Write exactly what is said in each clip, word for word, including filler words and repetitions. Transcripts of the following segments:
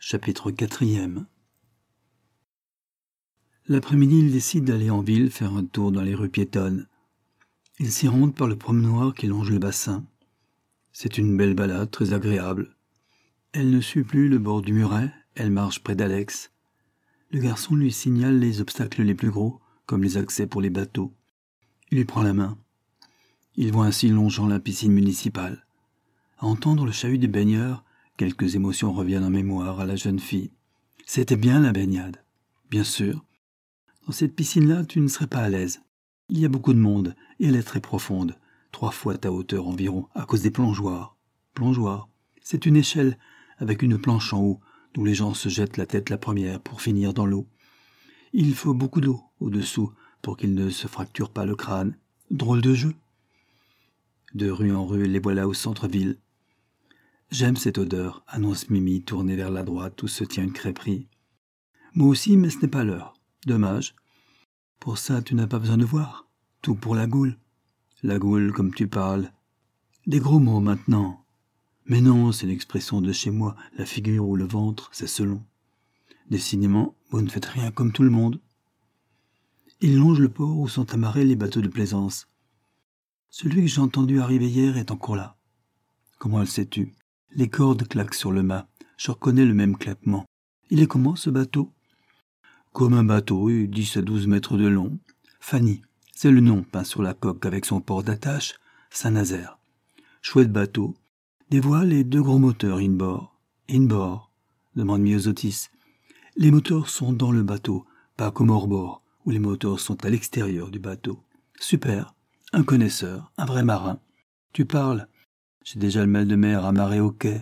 Chapitre quatrième. L'après-midi, il décide d'aller en ville faire un tour dans les rues piétonnes. Il s'y rend par le promenoir qui longe le bassin. C'est une belle balade, très agréable. Elle ne suit plus le bord du muret, elle marche près d'Alex. Le garçon lui signale les obstacles les plus gros, comme les accès pour les bateaux. Il lui prend la main. Il voit ainsi longeant la piscine municipale. À entendre le chahut des baigneurs, quelques émotions reviennent en mémoire à la jeune fille. C'était bien la baignade. Bien sûr. Dans cette piscine-là, tu ne serais pas à l'aise. Il y a beaucoup de monde, et elle est très profonde, trois fois ta hauteur environ, à cause des plongeoires. Plongeoires, c'est une échelle avec une planche en haut, d'où les gens se jettent la tête la première pour finir dans l'eau. Il faut beaucoup d'eau au-dessous pour qu'ils ne se fracturent pas le crâne. Drôle de jeu. De rue en rue, les voilà au centre-ville. J'aime cette odeur, annonce Mimi, tournée vers la droite où se tient une crêperie. Moi aussi, mais ce n'est pas l'heure. Dommage. Pour ça, tu n'as pas besoin de voir. Tout pour la goule. La goule, comme tu parles. Des gros mots maintenant. Mais non, c'est l'expression de chez moi. La figure ou le ventre, c'est selon. Décidément, vous ne faites rien comme tout le monde. Il longe le port où sont amarrés les bateaux de plaisance. Celui que j'ai entendu arriver hier est encore là. Comment le sais-tu? Les cordes claquent sur le mât. Je reconnais le même claquement. Il est comment, ce bateau? Comme un bateau, dix à douze mètres de long. Fanny, c'est le nom peint sur la coque avec son port d'attache, Saint-Nazaire. Chouette bateau. Des voiles et deux gros moteurs in-bord. In-bord, demande Myosotis. Les moteurs sont dans le bateau, pas comme hors-bord, où les moteurs sont à l'extérieur du bateau. Super. Un connaisseur, un vrai marin. Tu parles. J'ai déjà le mal de mer amarré au quai.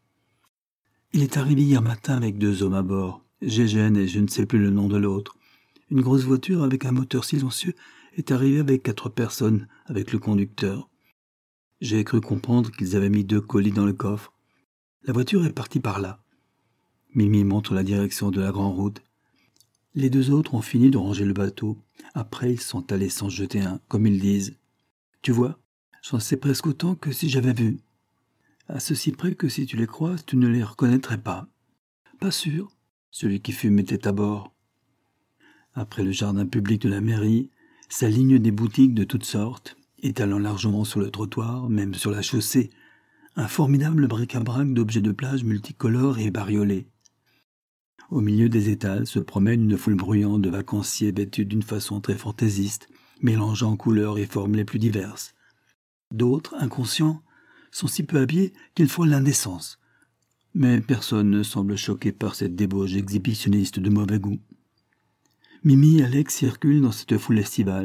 Il est arrivé hier matin avec deux hommes à bord, Gégène et je ne sais plus le nom de l'autre. Une grosse voiture avec un moteur silencieux est arrivée avec quatre personnes, avec le conducteur. J'ai cru comprendre qu'ils avaient mis deux colis dans le coffre. La voiture est partie par là. Mimi montre la direction de la grande route. Les deux autres ont fini de ranger le bateau. Après, ils sont allés s'en jeter un, comme ils disent. Tu vois, j'en sais presque autant que si j'avais vu. À ceci près que si tu les croises, tu ne les reconnaîtrais pas. Pas sûr. Celui qui fume était à bord. Après le jardin public de la mairie, s'alignent des boutiques de toutes sortes, étalant largement sur le trottoir, même sur la chaussée, un formidable bric-à-brac d'objets de plage multicolores et bariolés. Au milieu des étals se promène une foule bruyante de vacanciers vêtus d'une façon très fantaisiste, mélangeant couleurs et formes les plus diverses. D'autres, inconscients, sont si peu habillés qu'ils frôlent l'indécence. Mais personne ne semble choqué par cette débauche exhibitionniste de mauvais goût. Mimi et Alex circulent dans cette foule estivale.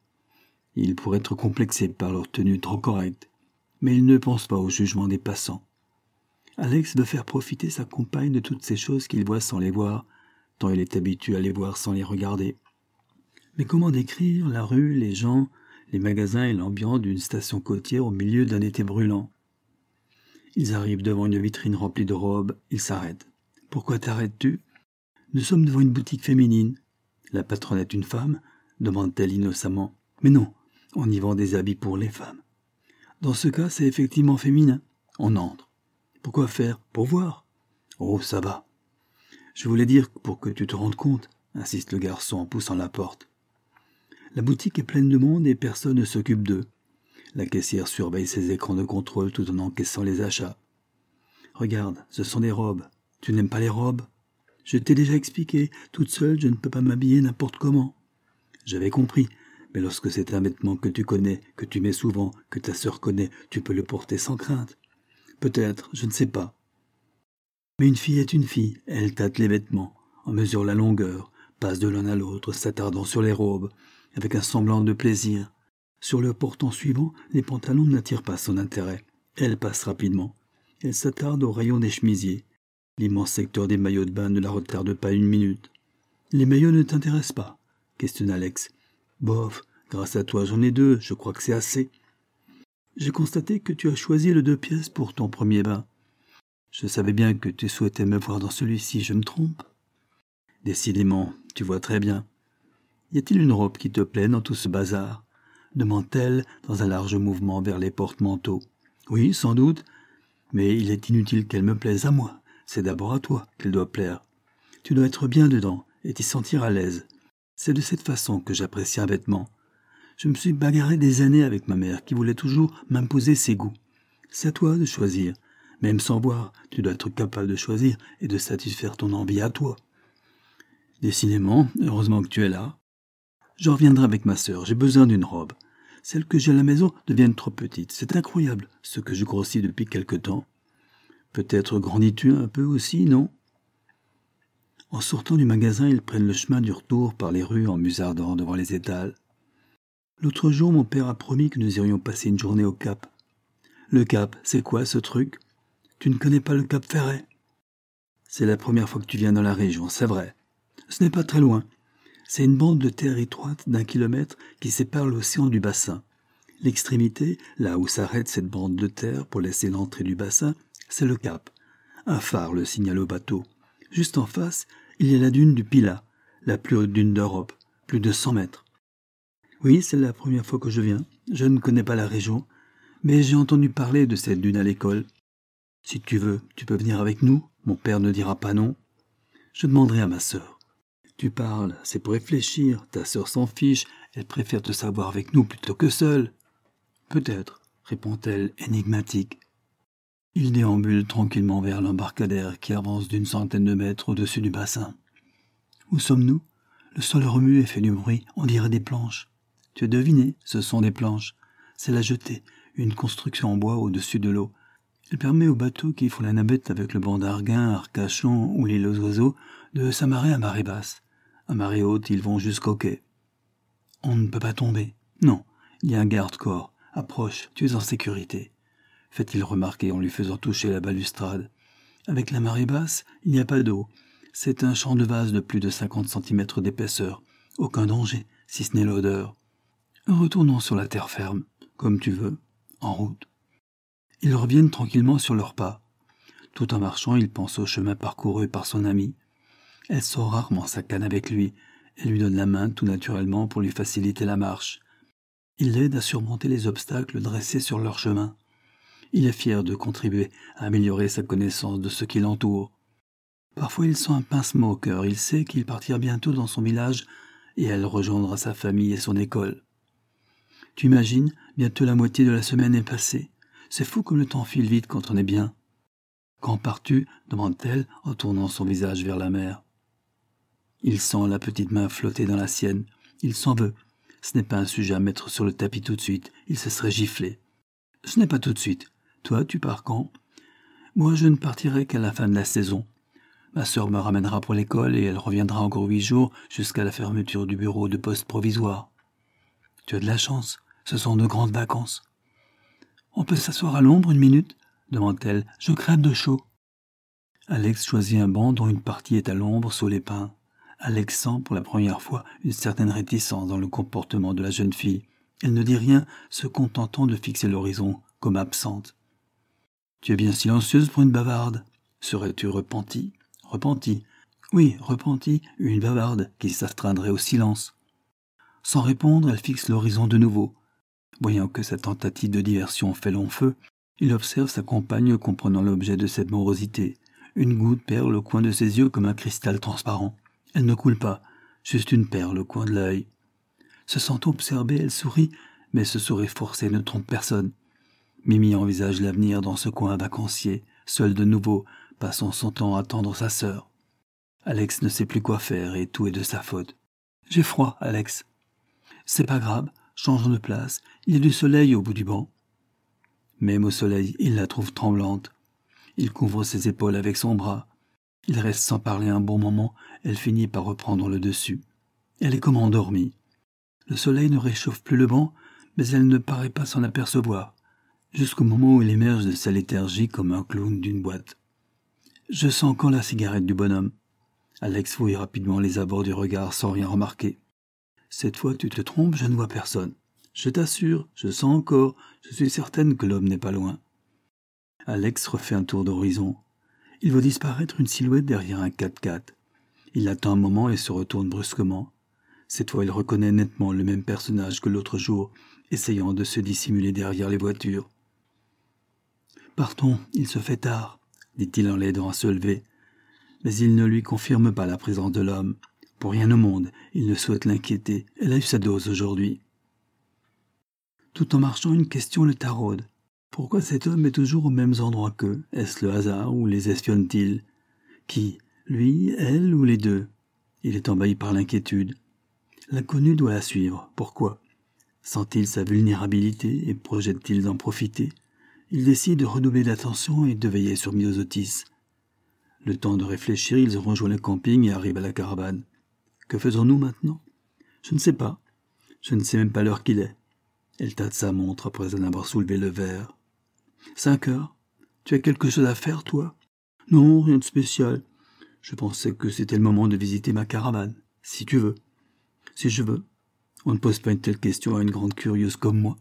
Ils pourraient être complexés par leur tenue trop correcte, mais ils ne pensent pas au jugement des passants. Alex veut faire profiter sa compagne de toutes ces choses qu'il voit sans les voir, tant il est habitué à les voir sans les regarder. Mais comment décrire la rue, les gens, les magasins et l'ambiance d'une station côtière au milieu d'un été brûlant? Ils arrivent devant une vitrine remplie de robes, ils s'arrêtent. « Pourquoi t'arrêtes-tu » ? « Nous sommes devant une boutique féminine. »« La patronne est une femme ?» demande-t-elle innocemment. « Mais non, on y vend des habits pour les femmes. »« Dans ce cas, c'est effectivement féminin. » On entre. « Pourquoi faire ? Pour voir. »« Oh, ça va. »« Je voulais dire pour que tu te rendes compte, » insiste le garçon en poussant la porte. La boutique est pleine de monde et personne ne s'occupe d'eux. La caissière surveille ses écrans de contrôle tout en encaissant les achats. « Regarde, ce sont des robes. Tu n'aimes pas les robes ? Je t'ai déjà expliqué, toute seule, je ne peux pas m'habiller n'importe comment. » J'avais compris, mais lorsque c'est un vêtement que tu connais, que tu mets souvent, que ta sœur connaît, tu peux le porter sans crainte. Peut-être, je ne sais pas. Mais une fille est une fille, elle tâte les vêtements, en mesure la longueur, passe de l'un à l'autre, s'attardant sur les robes, avec un semblant de plaisir. Sur le portant suivant, les pantalons n'attirent pas son intérêt. Elle passe rapidement. Elle s'attarde au rayon des chemisiers. L'immense secteur des maillots de bain ne la retarde pas une minute. « Les maillots ne t'intéressent pas ?» questionne Alex. « Bof, grâce à toi j'en ai deux, je crois que c'est assez. »« J'ai constaté que tu as choisi le deux pièces pour ton premier bain. Je savais bien que tu souhaitais me voir dans celui-ci, je me trompe ?»« Décidément, tu vois très bien. Y a-t-il une robe qui te plaît dans tout ce bazar ?» demande-t-elle dans un large mouvement vers les porte-manteaux. « Oui, sans doute, mais il est inutile qu'elle me plaise à moi. c'est d'abord à toi qu'elle doit plaire. Tu dois être bien dedans et t'y sentir à l'aise. C'est de cette façon que j'apprécie un vêtement. Je me suis bagarré des années avec ma mère qui voulait toujours m'imposer ses goûts. C'est à toi de choisir. Même sans voir, tu dois être capable de choisir et de satisfaire ton envie à toi. Décidément, heureusement que tu es là. Je reviendrai avec ma sœur, j'ai besoin d'une robe. Celles que j'ai à la maison deviennent trop petites. C'est incroyable, ce que je grossis depuis quelque temps. Peut-être grandis-tu un peu aussi, non ? En sortant du magasin, ils prennent le chemin du retour par les rues en musardant devant les étals. L'autre jour, mon père a promis que nous irions passer une journée au Cap. Le Cap, c'est quoi ce truc ? Tu ne connais pas le Cap Ferret ? C'est la première fois que tu viens dans la région, c'est vrai. Ce n'est pas très loin. C'est une bande de terre étroite d'un kilomètre qui sépare l'océan du bassin. L'extrémité, là où s'arrête cette bande de terre pour laisser l'entrée du bassin, c'est le Cap. Un phare le signale au bateau. Juste en face, il y a la dune du Pilat, la plus haute dune d'Europe, plus de cent mètres. Oui, c'est la première fois que je viens. Je ne connais pas la région, mais j'ai entendu parler de cette dune à l'école. Si tu veux, tu peux venir avec nous, mon père ne dira pas non. Je demanderai à ma sœur. Tu parles, c'est pour réfléchir, ta sœur s'en fiche, elle préfère te savoir avec nous plutôt que seule. Peut-être, répond-elle énigmatique. Il déambule tranquillement vers l'embarcadère qui avance d'une centaine de mètres au-dessus du bassin. Où sommes-nous ? Le sol remue et fait du bruit, on dirait des planches. Tu as deviné, ce sont des planches. C'est la jetée, une construction en bois au-dessus de l'eau. Elle permet aux bateaux qui font la navette avec le banc d'Arguin, Arcachon ou l'île aux oiseaux de s'amarrer à marée basse. À marée haute, ils vont jusqu'au quai. On ne peut pas tomber. Non, il y a un garde-corps. Approche, tu es en sécurité. Fait-il remarquer en lui faisant toucher la balustrade. Avec la marée basse, il n'y a pas d'eau. C'est un champ de vase de plus de cinquante centimètres d'épaisseur. Aucun danger, si ce n'est l'odeur. Retournons sur la terre ferme, comme tu veux, en route. Ils reviennent tranquillement sur leurs pas. Tout en marchant, il pense au chemin parcouru par son amie. Elle sort rarement sa canne avec lui. Elle lui donne la main tout naturellement pour lui faciliter la marche. Il l'aide à surmonter les obstacles dressés sur leur chemin. Il est fier de contribuer à améliorer sa connaissance de ce qui l'entoure. Parfois il sent un pincement au cœur. Il sait qu'il partira bientôt dans son village et elle rejoindra sa famille et son école. Tu imagines, bientôt la moitié de la semaine est passée. C'est fou comme le temps file vite quand on est bien. Quand pars-tu ? Demande-t-elle en tournant son visage vers la mer. Il sent la petite main flotter dans la sienne. Il s'en veut. Ce n'est pas un sujet à mettre sur le tapis tout de suite. Il se serait giflé. Ce n'est pas tout de suite. Toi, tu pars quand ? Moi, je ne partirai qu'à la fin de la saison. Ma sœur me ramènera pour l'école et elle reviendra encore huit jours jusqu'à la fermeture du bureau de poste provisoire. Tu as de la chance. Ce sont de grandes vacances. On peut s'asseoir à l'ombre une minute ? Demande-t-elle. Je crève de chaud. Alex choisit un banc dont une partie est à l'ombre sous les pins. Alex sent pour la première fois une certaine réticence dans le comportement de la jeune fille. Elle ne dit rien, se contentant de fixer l'horizon, comme absente. Tu es bien silencieuse pour une bavarde. Serais-tu repentie ? Repentie. Oui, repentie, une bavarde qui s'astreindrait au silence. Sans répondre, elle fixe l'horizon de nouveau. Voyant que sa tentative de diversion fait long feu, il observe sa compagne comprenant l'objet de cette morosité. Une goutte perle au coin de ses yeux comme un cristal transparent. Elle ne coule pas, juste une perle au coin de l'œil. Se sentant observée, elle sourit, mais ce sourire forcé ne trompe personne. Mimi envisage l'avenir dans ce coin vacancier, seul de nouveau, passant son temps à attendre sa sœur. Alex ne sait plus quoi faire et tout est de sa faute. « J'ai froid, Alex. »« C'est pas grave, changeons de place, il y a du soleil au bout du banc. » Même au soleil, il la trouve tremblante. Il couvre ses épaules avec son bras. Il reste sans parler un bon moment, elle finit par reprendre le dessus. Elle est comme endormie. Le soleil ne réchauffe plus le banc, mais elle ne paraît pas s'en apercevoir, jusqu'au moment où il émerge de sa léthargie comme un clown d'une boîte. Je sens encore la cigarette du bonhomme. Alex fouille rapidement les abords du regard sans rien remarquer. Cette fois tu te trompes, je ne vois personne. Je t'assure, je sens encore, je suis certaine que l'homme n'est pas loin. Alex refait un tour d'horizon. Il voit disparaître une silhouette derrière un quatre-quatre. Il attend un moment et se retourne brusquement. Cette fois, il reconnaît nettement le même personnage que l'autre jour, essayant de se dissimuler derrière les voitures. « Partons, il se fait tard. » dit-il en l'aidant à se lever. Mais il ne lui confirme pas la présence de l'homme. Pour rien au monde, il ne souhaite l'inquiéter. Elle a eu sa dose aujourd'hui. Tout en marchant, une question le taraude. Pourquoi cet homme est toujours aux mêmes endroits qu'eux? Est-ce le hasard ou les espionne-t-il? Qui? Lui, elle ou les deux? Il est envahi par l'inquiétude. L'inconnu doit la suivre. Pourquoi? Sent-il sa vulnérabilité et projette-t-il d'en profiter? Il décide de redoubler d'attention et de veiller sur Myosotis. Le temps de réfléchir, ils rejoignent le camping et arrivent à la caravane. Que faisons-nous maintenant? Je ne sais pas. Je ne sais même pas l'heure qu'il est. Elle tâte sa montre après en avoir soulevé le verre. Cinq heures. Tu as quelque chose à faire, toi? Non, rien de spécial. Je pensais que c'était le moment de visiter ma caravane, si tu veux. Si je veux. On ne pose pas une telle question à une grande curieuse comme moi.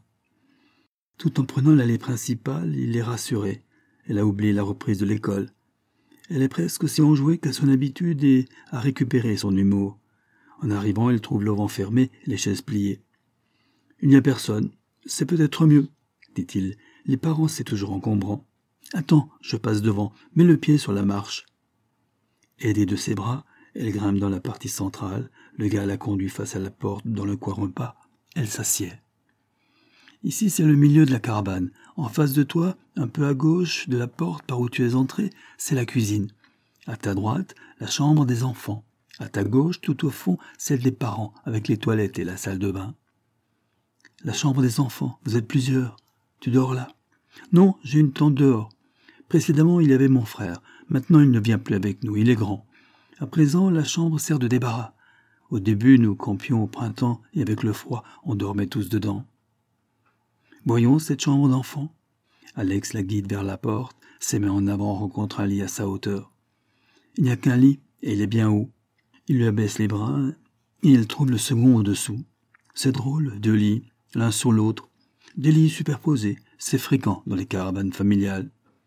Tout en prenant l'allée principale, il est rassuré. Elle a oublié la reprise de l'école. Elle est presque aussi enjouée qu'à son habitude et a récupéré son humour. En arrivant, elle trouve l'auvent fermé et les chaises pliées. Il n'y a personne. C'est peut-être mieux, dit-il. Les parents, c'est toujours encombrant. Attends, je passe devant. Mets le pied sur la marche. Aidée de ses bras, elle grimpe dans la partie centrale. Le gars la conduit face à la porte dans le coin repas. Elle s'assied. Ici, c'est le milieu de la caravane. En face de toi, un peu à gauche de la porte par où tu es entré, c'est la cuisine. À ta droite, la chambre des enfants. À ta gauche, tout au fond, celle des parents, avec les toilettes et la salle de bain. La chambre des enfants, vous êtes plusieurs. Tu dors là? Non, j'ai une tente dehors. Précédemment, il y avait mon frère. Maintenant, il ne vient plus avec nous, il est grand. À présent, la chambre sert de débarras. Au début, nous campions au printemps, et avec le froid, on dormait tous dedans. Voyons cette chambre d'enfant. Alex la guide vers la porte, ses mains en avant rencontrent un lit à sa hauteur. Il n'y a qu'un lit, et il est bien haut. Il lui abaisse les bras, et elle trouve le second au-dessous. C'est drôle, deux lits, l'un sur l'autre. Des lits superposés, c'est fréquent dans les caravanes familiales.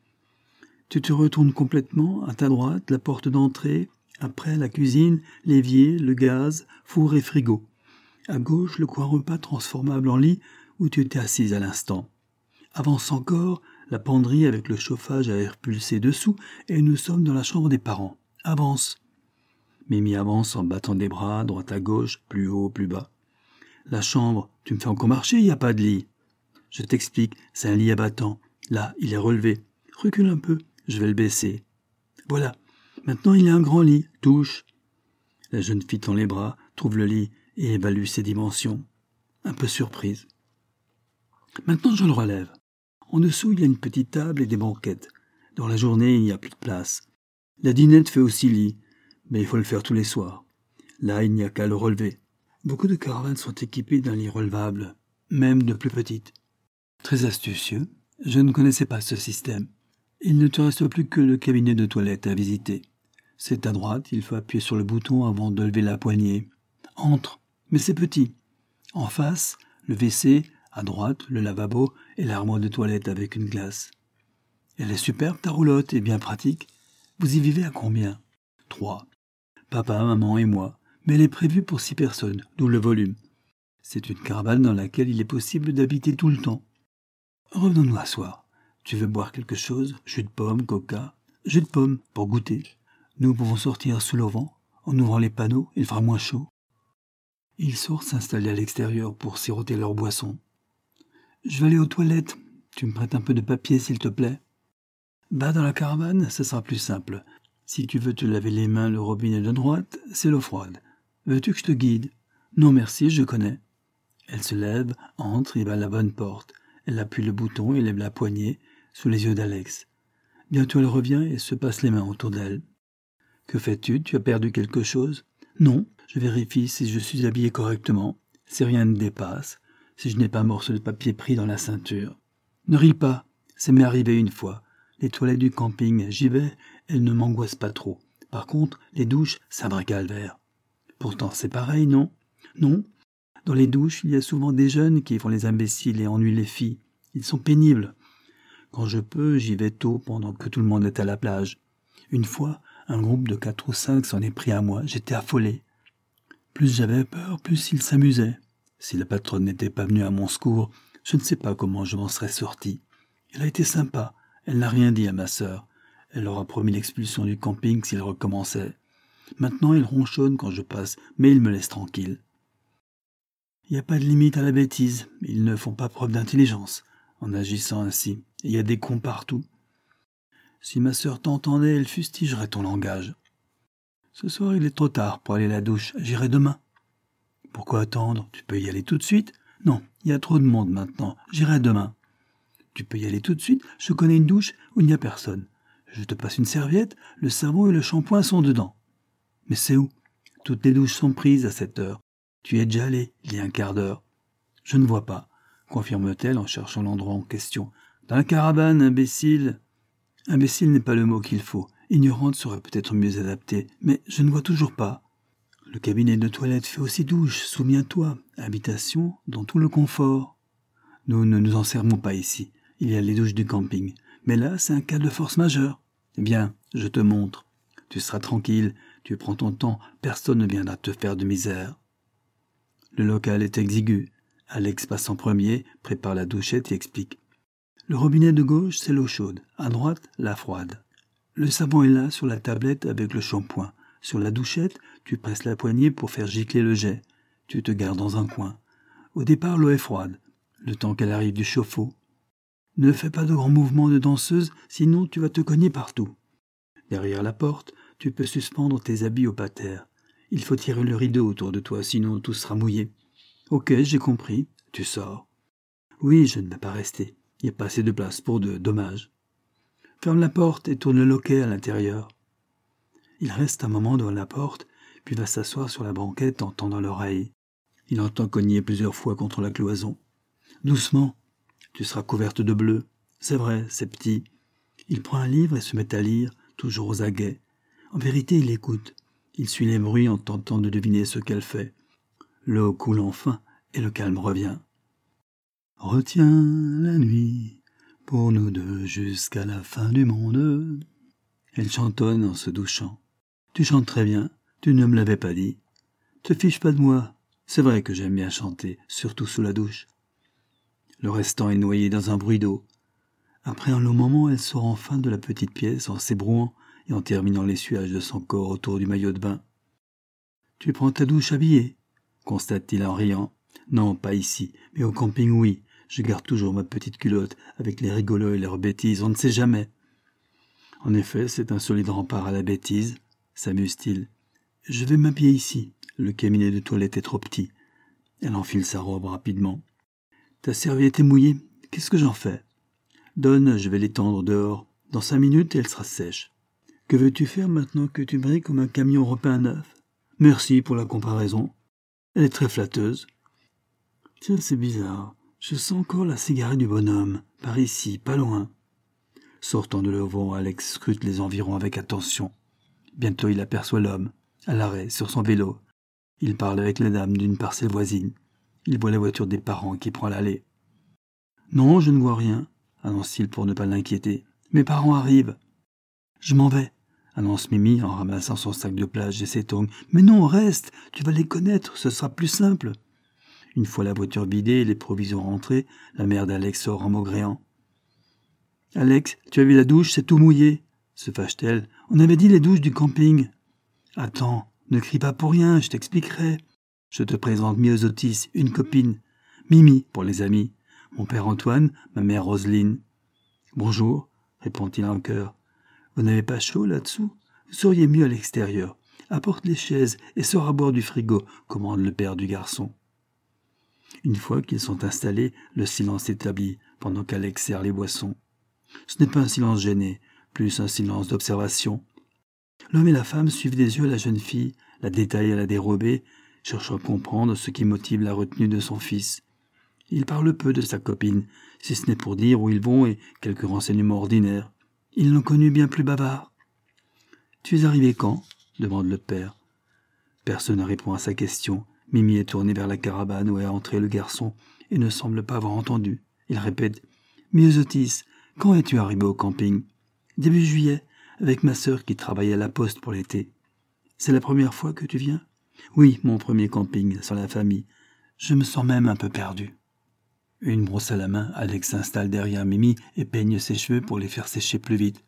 Tu te retournes complètement, à ta droite, la porte d'entrée, après la cuisine, l'évier, le gaz, four et frigo. À gauche, le coin repas transformable en lit où tu étais assise à l'instant. Avance encore, la penderie avec le chauffage à air pulsé dessous, et nous sommes dans la chambre des parents. Avance. Mimi avance en battant des bras, droite à gauche, plus haut, plus bas. La chambre, tu me fais encore marcher, il n'y a pas de lit. Je t'explique, c'est un lit abattant. Là, il est relevé. Recule un peu, je vais le baisser. Voilà, maintenant il y a un grand lit, touche. La jeune fille tend les bras, trouve le lit et évalue ses dimensions. Un peu surprise. Maintenant je le relève. En dessous, il y a une petite table et des banquettes. Dans la journée, il n'y a plus de place. La dinette fait aussi lit, mais il faut le faire tous les soirs. Là, il n'y a qu'à le relever. Beaucoup de caravanes sont équipées d'un lit relevable, même de plus petites. Très astucieux, je ne connaissais pas ce système. Il ne te reste plus que le cabinet de toilette à visiter. C'est à droite, il faut appuyer sur le bouton avant de lever la poignée. Entre, mais c'est petit. En face, le W C, à droite, le lavabo et l'armoire de toilette avec une glace. Elle est superbe, ta roulotte, et bien pratique. Vous y vivez à combien? Trois. Papa, maman et moi. Mais elle est prévue pour six personnes, d'où le volume. C'est une caravane dans laquelle il est possible d'habiter tout le temps. Revenons-nous asseoir. Tu veux boire quelque chose? Jus de pomme, coca? Jus de pomme, pour goûter. Nous pouvons sortir sous l'auvent. En ouvrant les panneaux, il fera moins chaud. Ils sortent s'installer à l'extérieur pour siroter leur boisson. Je vais aller aux toilettes. Tu me prêtes un peu de papier, s'il te plaît? Va dans la caravane, ce sera plus simple. Si tu veux te laver les mains, le robinet de droite, c'est l'eau froide. Veux-tu que je te guide? Non, merci, je connais. Elle se lève, entre et va à la bonne porte. Elle appuie le bouton et lève la poignée, sous les yeux d'Alex. Bientôt elle revient et se passe les mains autour d'elle. Que fais-tu? Tu as perdu quelque chose? Non, je vérifie si je suis habillé correctement, si rien ne dépasse, si je n'ai pas un morceau de papier pris dans la ceinture. Ne ris pas, ça m'est arrivé une fois. Les toilettes du camping, j'y vais, elles ne m'angoissent pas trop. Par contre, les douches, c'est un vrai calvaire. Pourtant, c'est pareil, non? Non. Dans les douches, il y a souvent des jeunes qui font les imbéciles et ennuient les filles. Ils sont pénibles. Quand je peux, j'y vais tôt pendant que tout le monde est à la plage. Une fois, un groupe de quatre ou cinq s'en est pris à moi. J'étais affolé. Plus j'avais peur, plus ils s'amusaient. Si la patronne n'était pas venue à mon secours, je ne sais pas comment je m'en serais sorti. Elle a été sympa. Elle n'a rien dit à ma sœur. Elle leur a promis l'expulsion du camping s'ils recommençaient. Maintenant, ils ronchonnent quand je passe, mais ils me laissent tranquille. Il n'y a pas de limite à la bêtise. Ils ne font pas preuve d'intelligence en agissant ainsi. Il y a des cons partout. Si ma sœur t'entendait, elle fustigerait ton langage. Ce soir, il est trop tard pour aller à la douche. J'irai demain. Pourquoi attendre? Tu peux y aller tout de suite? Non, il y a trop de monde maintenant. J'irai demain. Tu peux y aller tout de suite. Je connais une douche où il n'y a personne. Je te passe une serviette. Le savon et le shampoing sont dedans. Mais c'est où? Toutes les douches sont prises à cette heure. Tu y es déjà allé il y a un quart d'heure. Je ne vois pas, confirme-t-elle en cherchant l'endroit en question. Dans la caravane, imbécile. Imbécile n'est pas le mot qu'il faut. Ignorante serait peut-être mieux adaptée, mais je ne vois toujours pas. Le cabinet de toilette fait aussi douche, souviens-toi. Habitation dans tout le confort. Nous ne nous en servons pas ici. Il y a les douches du camping. Mais là, c'est un cas de force majeure. Eh bien, je te montre. Tu seras tranquille, tu prends ton temps, personne ne viendra te faire de misère. Le local est exigu. Alex passe en premier, prépare la douchette et explique. Le robinet de gauche, c'est l'eau chaude. À droite, la froide. Le savon est là, sur la tablette, avec le shampoing. Sur la douchette, tu presses la poignée pour faire gicler le jet. Tu te gardes dans un coin. Au départ, l'eau est froide, le temps qu'elle arrive du chauffe-eau. Ne fais pas de grands mouvements de danseuse, sinon tu vas te cogner partout. Derrière la porte, tu peux suspendre tes habits au pater. Il faut tirer le rideau autour de toi, sinon tout sera mouillé. Ok, j'ai compris. Tu sors. Oui, je ne vais pas rester. Il n'y a pas assez de place pour deux, dommage. Ferme la porte et tourne le loquet à l'intérieur. Il reste un moment devant la porte, puis va s'asseoir sur la banquette en tendant l'oreille. Il entend cogner plusieurs fois contre la cloison. Doucement, tu seras couverte de bleu. C'est vrai, c'est petit. Il prend un livre et se met à lire, toujours aux aguets. En vérité, il écoute. Il suit les bruits en tentant de deviner ce qu'elle fait. L'eau coule enfin et le calme revient. Retiens la nuit pour nous deux jusqu'à la fin du monde. Elle chantonne en se douchant. Tu chantes très bien, tu ne me l'avais pas dit. Te fiche pas de moi. C'est vrai que j'aime bien chanter, surtout sous la douche. Le restant est noyé dans un bruit d'eau. Après un long moment, elle sort enfin de la petite pièce en s'ébrouant et en terminant l'essuyage de son corps autour du maillot de bain. « Tu prends ta douche habillée ?» constate-t-il en riant. « Non, pas ici, mais au camping, oui. Je garde toujours ma petite culotte avec les rigolos et leurs bêtises, on ne sait jamais. » En effet, c'est un solide rempart à la bêtise, s'amuse-t-il. « Je vais m'habiller ici. Le cabinet de toilette est trop petit. » Elle enfile sa robe rapidement. « Ta serviette est mouillée. Qu'est-ce que j'en fais ? » Donne, je vais l'étendre dehors. Dans cinq minutes, elle sera sèche. Que veux-tu faire maintenant que tu brilles comme un camion européen neuf ? Merci pour la comparaison. Elle est très flatteuse. Tiens, c'est bizarre. Je sens encore la cigarette du bonhomme. Par ici, pas loin. Sortant de l'auvent, Alex scrute les environs avec attention. Bientôt, il aperçoit l'homme, à l'arrêt, sur son vélo. Il parle avec la dame d'une parcelle voisine. Il voit la voiture des parents qui prend l'allée. Non, je ne vois rien, annonce-t-il pour ne pas l'inquiéter. Mes parents arrivent. Je m'en vais, annonce Mimi en ramassant son sac de plage et ses tongs. Mais non, reste, tu vas les connaître, ce sera plus simple. Une fois la voiture vidée et les provisions rentrées, la mère d'Alex sort en maugréant. Alex, tu as vu la douche, c'est tout mouillé, se fâche-t-elle. On avait dit les douches du camping. Attends, ne crie pas pour rien, je t'expliquerai. Je te présente Myosotis, une copine. Mimi, pour les amis. Mon père Antoine, ma mère Roselyne. Bonjour, répond-il en chœur. Vous n'avez pas chaud là-dessous ? Vous seriez mieux à l'extérieur. Apporte les chaises et sors à boire du frigo, commande le père du garçon. Une fois qu'ils sont installés, le silence s'établit pendant qu'Alex sert les boissons. Ce n'est pas un silence gêné, plus un silence d'observation. L'homme et la femme suivent des yeux la jeune fille, la détaillent à la dérobée, cherchant à comprendre ce qui motive la retenue de son fils. Il parle peu de sa copine, si ce n'est pour dire où ils vont et quelques renseignements ordinaires. Ils l'ont connu bien plus bavard. « Tu es arrivé quand ?» demande le père. Personne ne répond à sa question. Mimi est tournée vers la caravane où est entré le garçon et ne semble pas avoir entendu. Il répète « Myosotis, quand es-tu arrivé au camping ?»« Début juillet, avec ma sœur qui travaille à la poste pour l'été. »« C'est la première fois que tu viens ?»« Oui, mon premier camping, sans la famille. Je me sens même un peu perdu. » Une brosse à la main, Alex s'installe derrière Mimi et peigne ses cheveux pour les faire sécher plus vite.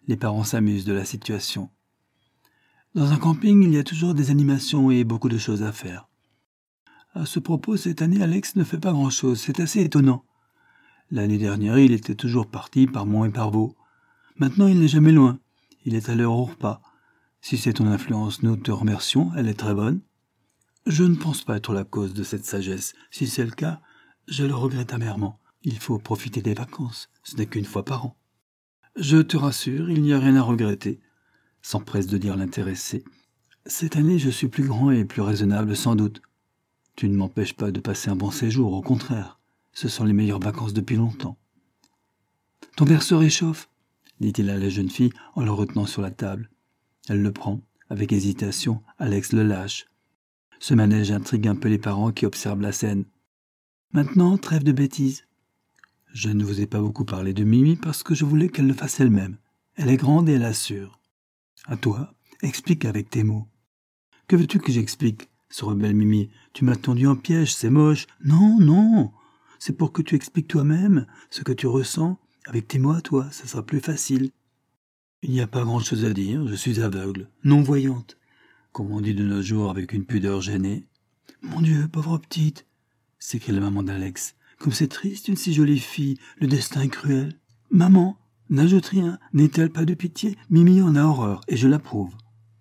Les parents s'amusent de la situation. Dans un camping, il y a toujours des animations et beaucoup de choses à faire. À ce propos, cette année, Alex ne fait pas grand-chose. C'est assez étonnant. L'année dernière, il était toujours parti par Mont et par Vaux. Maintenant, il n'est jamais loin. Il est à l'heure au repas. Si c'est ton influence, nous te remercions. Elle est très bonne. Je ne pense pas être la cause de cette sagesse. Si c'est le cas, je le regrette amèrement. Il faut profiter des vacances. Ce n'est qu'une fois par an. Je te rassure, il n'y a rien à regretter, s'empresse de dire l'intéressé. Cette année, je suis plus grand et plus raisonnable, sans doute. Tu ne m'empêches pas de passer un bon séjour, au contraire. Ce sont les meilleures vacances depuis longtemps. Ton verre se réchauffe, dit-il à la jeune fille en le retenant sur la table. Elle le prend. Avec hésitation, Alex le lâche. Ce manège intrigue un peu les parents qui observent la scène. Maintenant, trêve de bêtises. Je ne vous ai pas beaucoup parlé de Mimi parce que je voulais qu'elle le fasse elle-même. Elle est grande et elle assure. À toi, explique avec tes mots. Que veux-tu que j'explique ? Se rebelle Mimi. Tu m'as tendu en piège, c'est moche. Non, non. C'est pour que tu expliques toi-même ce que tu ressens. Avec tes mots à toi, ça sera plus facile. Il n'y a pas grand-chose à dire, je suis aveugle, non-voyante, comme on dit de nos jours avec une pudeur gênée. Mon Dieu, pauvre petite, s'écrie la maman d'Alex. Comme c'est triste, une si jolie fille, le destin est cruel. Maman, n'ajoute rien, n'est-elle pas de pitié ? Mimi en a horreur, et je l'approuve.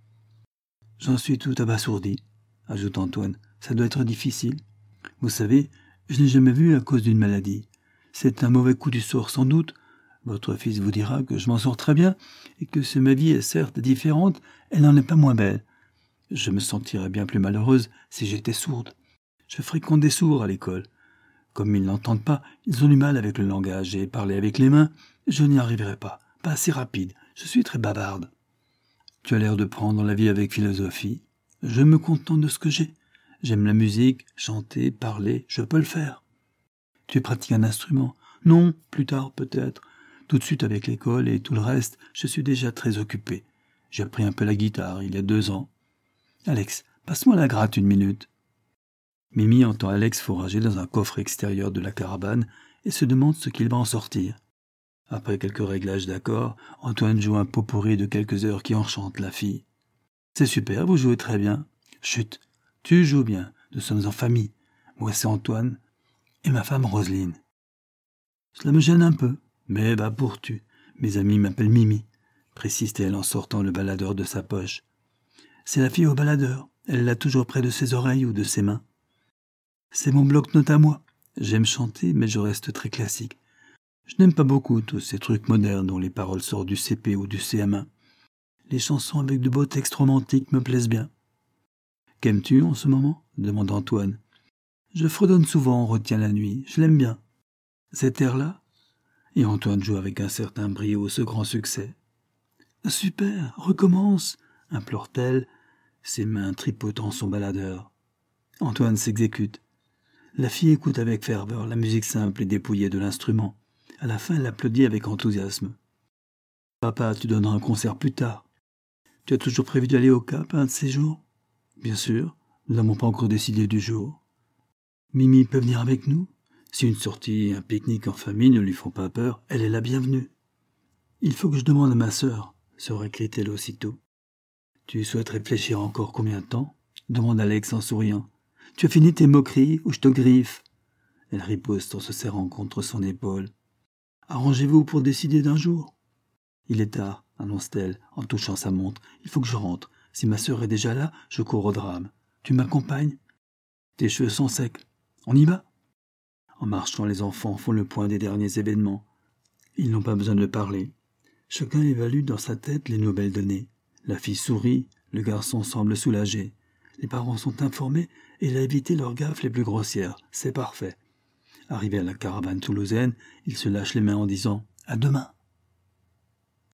J'en suis tout abasourdi, ajoute Antoine. Ça doit être difficile. Vous savez, je n'ai jamais vu à cause d'une maladie. C'est un mauvais coup du sort, sans doute. Votre fils vous dira que je m'en sors très bien, et que si ma vie est certes différente, elle n'en est pas moins belle. Je me sentirais bien plus malheureuse si j'étais sourde. Je fréquente des sourds à l'école. Comme ils n'entendent pas, ils ont du mal avec le langage, et parler avec les mains, je n'y arriverai pas. Pas assez rapide, je suis très bavarde. Tu as l'air de prendre la vie avec philosophie. Je me contente de ce que j'ai. J'aime la musique, chanter, parler, je peux le faire. Tu pratiques un instrument ? Non, plus tard peut-être. Tout de suite avec l'école et tout le reste, je suis déjà très occupé. J'ai appris un peu la guitare il y a deux ans. Alex, passe-moi la gratte une minute. Mimi entend Alex fourrager dans un coffre extérieur de la caravane et se demande ce qu'il va en sortir. Après quelques réglages d'accords, Antoine joue un pot-pourri de quelques heures qui enchantent la fille. C'est super, vous jouez très bien. Chut, tu joues bien, nous sommes en famille. Moi c'est Antoine et ma femme Roselyne. Cela me gêne un peu. Mais bah pour tu, mes amis m'appellent Mimi, précise-t-elle en sortant le baladeur de sa poche. C'est la fille au baladeur, elle l'a toujours près de ses oreilles ou de ses mains. C'est mon bloc-notes à moi. J'aime chanter, mais je reste très classique. Je n'aime pas beaucoup tous ces trucs modernes dont les paroles sortent du C P ou du C M un. Les chansons avec de beaux textes romantiques me plaisent bien. Qu'aimes-tu en ce moment ? Demande Antoine. Je fredonne souvent, on retient la nuit, je l'aime bien. Cet air-là ? Et Antoine joue avec un certain brio ce grand succès. « Super, recommence !» implore-t-elle, ses mains tripotant son baladeur. Antoine s'exécute. La fille écoute avec ferveur la musique simple et dépouillée de l'instrument. À la fin, elle applaudit avec enthousiasme. « Papa, tu donneras un concert plus tard. Tu as toujours prévu d'aller au Cap un de ces jours ? » « Bien sûr, nous n'avons pas encore décidé du jour. »« Mimi peut venir avec nous ? Si une sortie et un pique-nique en famille ne lui font pas peur, elle est la bienvenue. »« Il faut que je demande à ma sœur, » se récrie-t-elle aussitôt. « Tu souhaites réfléchir encore combien de temps ?» demande Alex en souriant. « Tu as fini tes moqueries ou je te griffe ?» Elle riposte en se serrant contre son épaule. « Arrangez-vous pour décider d'un jour. »« Il est tard, » annonce-t-elle en touchant sa montre. « Il faut que je rentre. Si ma sœur est déjà là, je cours au drame. Tu m'accompagnes ? Tes cheveux sont secs. On y va ?» En marchant, les enfants font le point des derniers événements. Ils n'ont pas besoin de parler. Chacun évalue dans sa tête les nouvelles données. La fille sourit, le garçon semble soulagé. Les parents sont informés et il a évité leurs gaffes les plus grossières. C'est parfait. Arrivé à la caravane toulousaine, il se lâche les mains en disant « À demain !»